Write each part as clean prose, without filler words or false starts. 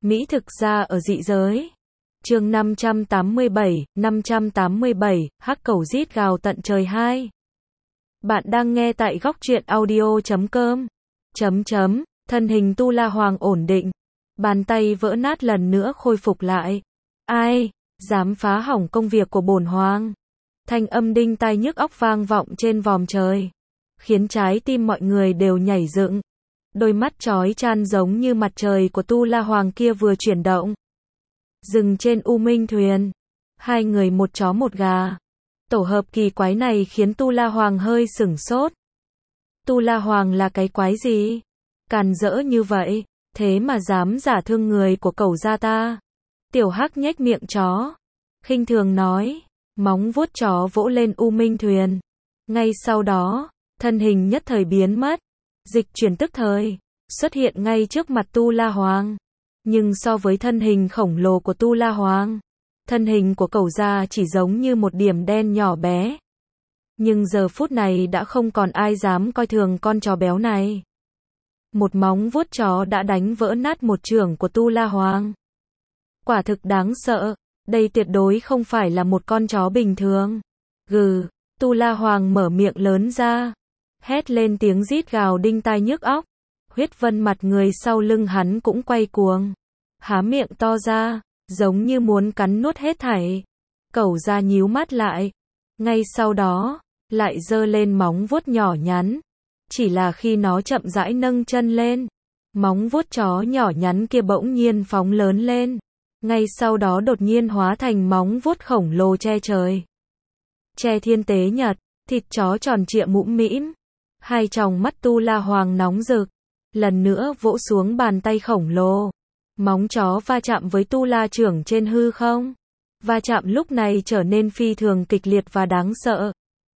Mỹ thực ra ở dị giới. Chương 587, hắc cẩu rít gào tận trời 2. Bạn đang nghe tại góc truyện audio.com. Thân hình Tu La Hoàng ổn định. Bàn tay vỡ nát lần nữa khôi phục lại. Ai dám phá hỏng công việc của bổn hoàng? Thanh âm đinh tai nhức óc vang vọng trên vòm trời, khiến trái tim mọi người đều nhảy dựng. Đôi mắt chói chan giống như mặt trời của Tu La Hoàng kia vừa chuyển động. Dừng trên U Minh thuyền. Hai người một chó một gà. Tổ hợp kỳ quái này khiến Tu La Hoàng hơi sửng sốt. Tu La Hoàng là cái quái gì? Càn rỡ như vậy, thế mà dám giả thương người của cẩu gia ta. Tiểu Hắc nhếch miệng chó, khinh thường nói, móng vuốt chó vỗ lên U Minh thuyền. Ngay sau đó, thân hình nhất thời biến mất, dịch chuyển tức thời, xuất hiện ngay trước mặt Tu La Hoàng. Nhưng so với thân hình khổng lồ của Tu La Hoàng, thân hình của cẩu gia chỉ giống như một điểm đen nhỏ bé. Nhưng giờ phút này đã không còn ai dám coi thường con chó béo này. Một móng vuốt chó đã đánh vỡ nát một chưởng của Tu La Hoàng. Quả thực đáng sợ, đây tuyệt đối không phải là một con chó bình thường. Gừ, Tu La Hoàng mở miệng lớn ra, hét lên tiếng rít gào đinh tai nhức óc. Huyết Vân mặt người sau lưng hắn cũng quay cuồng, há miệng to ra, giống như muốn cắn nuốt hết thảy. Cẩu gia nhíu mắt lại, ngay sau đó, lại giơ lên móng vuốt nhỏ nhắn. Chỉ là khi nó chậm rãi nâng chân lên, móng vuốt chó nhỏ nhắn kia bỗng nhiên phóng lớn lên. Ngay sau đó đột nhiên hóa thành móng vuốt khổng lồ che trời, che thiên tế nhật, thịt chó tròn trịa mũm mĩm. Hai tròng mắt Tu La Hoàng nóng rực, lần nữa vỗ xuống bàn tay khổng lồ. Móng chó va chạm với Tu La chưởng trên hư không. Va chạm lúc này trở nên phi thường kịch liệt và đáng sợ.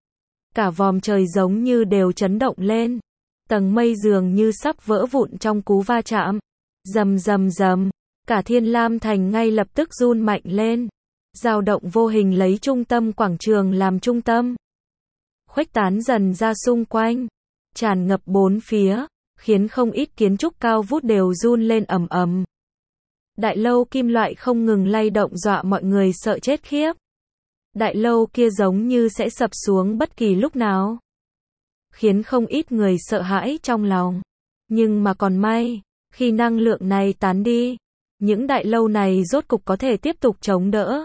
Cả vòm trời giống như đều chấn động lên. Tầng mây dường như sắp vỡ vụn trong cú va chạm. Rầm rầm rầm, cả Thiên Lam Thành ngay lập tức run mạnh lên. Dao động vô hình lấy trung tâm quảng trường làm trung tâm, khuếch tán dần ra xung quanh, tràn ngập bốn phía, khiến không ít kiến trúc cao vút đều run lên ầm ầm. Đại lâu kim loại không ngừng lay động dọa mọi người sợ chết khiếp. Đại lâu kia giống như sẽ sập xuống bất kỳ lúc nào, khiến không ít người sợ hãi trong lòng. Nhưng mà còn may, khi năng lượng này tán đi, những đại lâu này rốt cục có thể tiếp tục chống đỡ.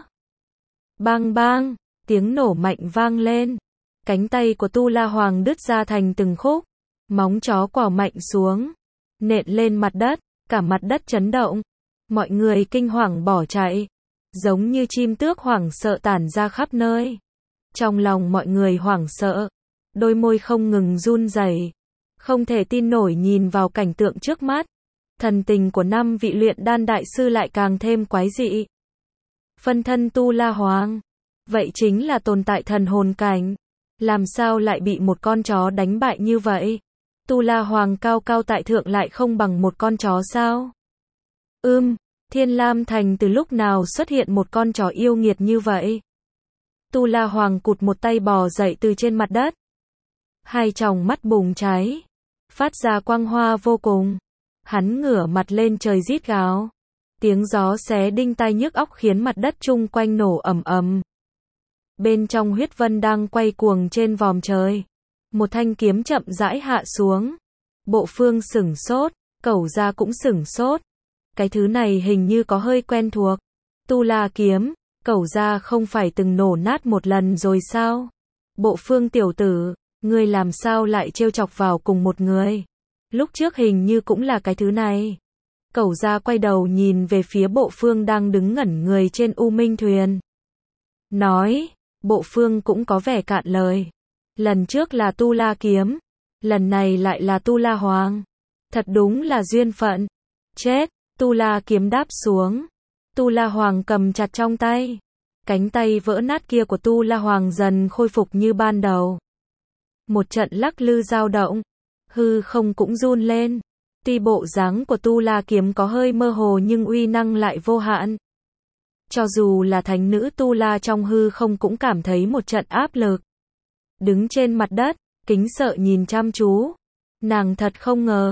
Bang bang, tiếng nổ mạnh vang lên. Cánh tay của Tu La Hoàng đứt ra thành từng khúc. Móng chó quỏ mạnh xuống, nện lên mặt đất, cả mặt đất chấn động. Mọi người kinh hoàng bỏ chạy, giống như chim tước hoảng sợ tản ra khắp nơi. Trong lòng mọi người hoảng sợ, đôi môi không ngừng run rẩy, không thể tin nổi nhìn vào cảnh tượng trước mắt. Thần tình của 5 vị luyện đan đại sư lại càng thêm quái dị. Phân thân Tu La Hoàng, vậy chính là tồn tại thần hồn cảnh, làm sao lại bị một con chó đánh bại như vậy? Tu La Hoàng cao cao tại thượng lại không bằng một con chó sao? Thiên Lam Thành từ lúc nào xuất hiện một con chó yêu nghiệt như vậy? Tu La Hoàng cụt một tay bò dậy từ trên mặt đất. Hai tròng mắt bùng cháy, phát ra quang hoa vô cùng. Hắn ngửa mặt lên trời rít gào. Tiếng gió xé đinh tai nhức óc khiến mặt đất chung quanh nổ ầm ầm. Bên trong Huyết Vân đang quay cuồng trên vòm trời. Một thanh kiếm chậm rãi hạ xuống. Bộ Phương sửng sốt, Cẩu gia cũng sửng sốt. Cái thứ này hình như có hơi quen thuộc. Tu La kiếm, Cẩu gia không phải từng nổ nát một lần rồi sao? Bộ Phương tiểu tử, ngươi làm sao lại trêu chọc vào cùng một người? Lúc trước hình như cũng là cái thứ này. Cẩu gia quay đầu nhìn về phía Bộ Phương đang đứng ngẩn người trên U Minh thuyền. Nói, Bộ Phương cũng có vẻ cạn lời. Lần trước là Tu La kiếm, lần này lại là Tu La Hoàng. Thật đúng là duyên phận. Chết, Tu La kiếm đáp xuống. Tu La Hoàng cầm chặt trong tay. Cánh tay vỡ nát kia của Tu La Hoàng dần khôi phục như ban đầu. Một trận lắc lư dao động, hư không cũng run lên. Tuy bộ dáng của Tu La kiếm có hơi mơ hồ nhưng uy năng lại vô hạn. Cho dù là thánh nữ Tu La trong hư không cũng cảm thấy một trận áp lực. Đứng trên mặt đất, kính sợ nhìn chăm chú. Nàng thật không ngờ,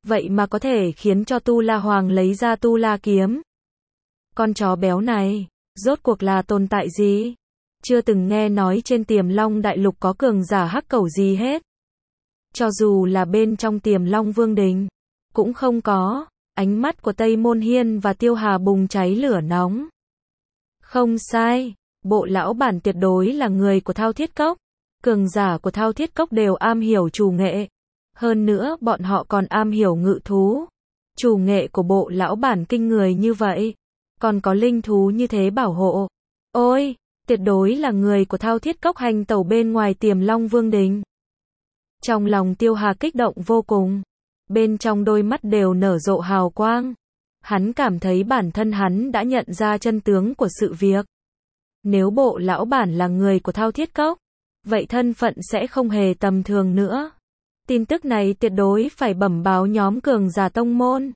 vậy mà có thể khiến cho Tu La Hoàng lấy ra Tu La kiếm. Con chó béo này, rốt cuộc là tồn tại gì? Chưa từng nghe nói trên Tiềm Long Đại Lục có cường giả hắc cẩu gì hết. Cho dù là bên trong Tiềm Long Vương Đình, cũng không có. Ánh mắt của Tây Môn Hiên và Tiêu Hà bùng cháy lửa nóng. Không sai, bộ lão bản tuyệt đối là người của Thao Thiết Cốc. Cường giả của Thao Thiết Cốc đều am hiểu trù nghệ. Hơn nữa bọn họ còn am hiểu ngự thú. Trù nghệ của bộ lão bản kinh người như vậy. Còn có linh thú như thế bảo hộ. Ôi, tuyệt đối là người của Thao Thiết Cốc hành tẩu bên ngoài Tiềm Long Vương Đình. Trong lòng Tiêu Hà kích động vô cùng. Bên trong đôi mắt đều nở rộ hào quang. Hắn cảm thấy bản thân hắn đã nhận ra chân tướng của sự việc. Nếu bộ lão bản là người của Thao Thiết Cốc, vậy thân phận sẽ không hề tầm thường nữa. Tin tức này tuyệt đối phải bẩm báo nhóm cường giả tông môn.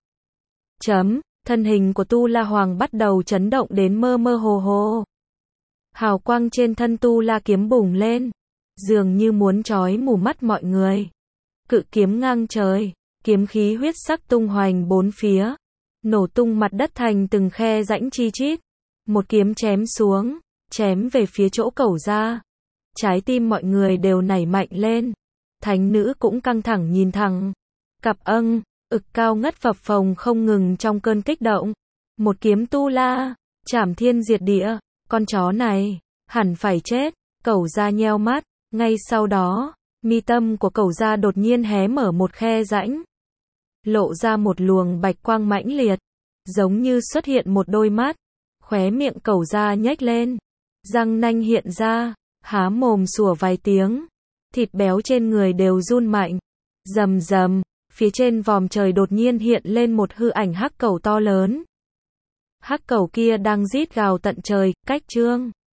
Thân hình của Tu La Hoàng bắt đầu chấn động đến mơ mơ hồ hồ. Hào quang trên thân Tu La kiếm bùng lên, dường như muốn chói mù mắt mọi người. Cự kiếm ngang trời, kiếm khí huyết sắc tung hoành bốn phía, nổ tung mặt đất thành từng khe rãnh chi chít. Một kiếm chém xuống, chém về phía chỗ Cẩu Gia. Trái tim mọi người đều nảy mạnh lên. Thánh nữ cũng căng thẳng nhìn thẳng. Cặp ực cao ngất phập phồng không ngừng trong cơn kích động. Một kiếm Tu La, chảm thiên diệt địa, con chó này, hẳn phải chết. Cẩu Gia nheo mắt, ngay sau đó, mi tâm của Cẩu Gia đột nhiên hé mở một khe rãnh. Lộ ra một luồng bạch quang mãnh liệt, giống như xuất hiện một đôi mắt. Khóe miệng Cẩu Gia nhếch lên, răng nanh hiện ra, há mồm sủa vài tiếng. Thịt béo trên người đều run mạnh. Rầm rầm, phía trên vòm trời đột nhiên hiện lên một hư ảnh hắc cẩu to lớn. Hắc cẩu kia đang rít gào tận trời, cách Trương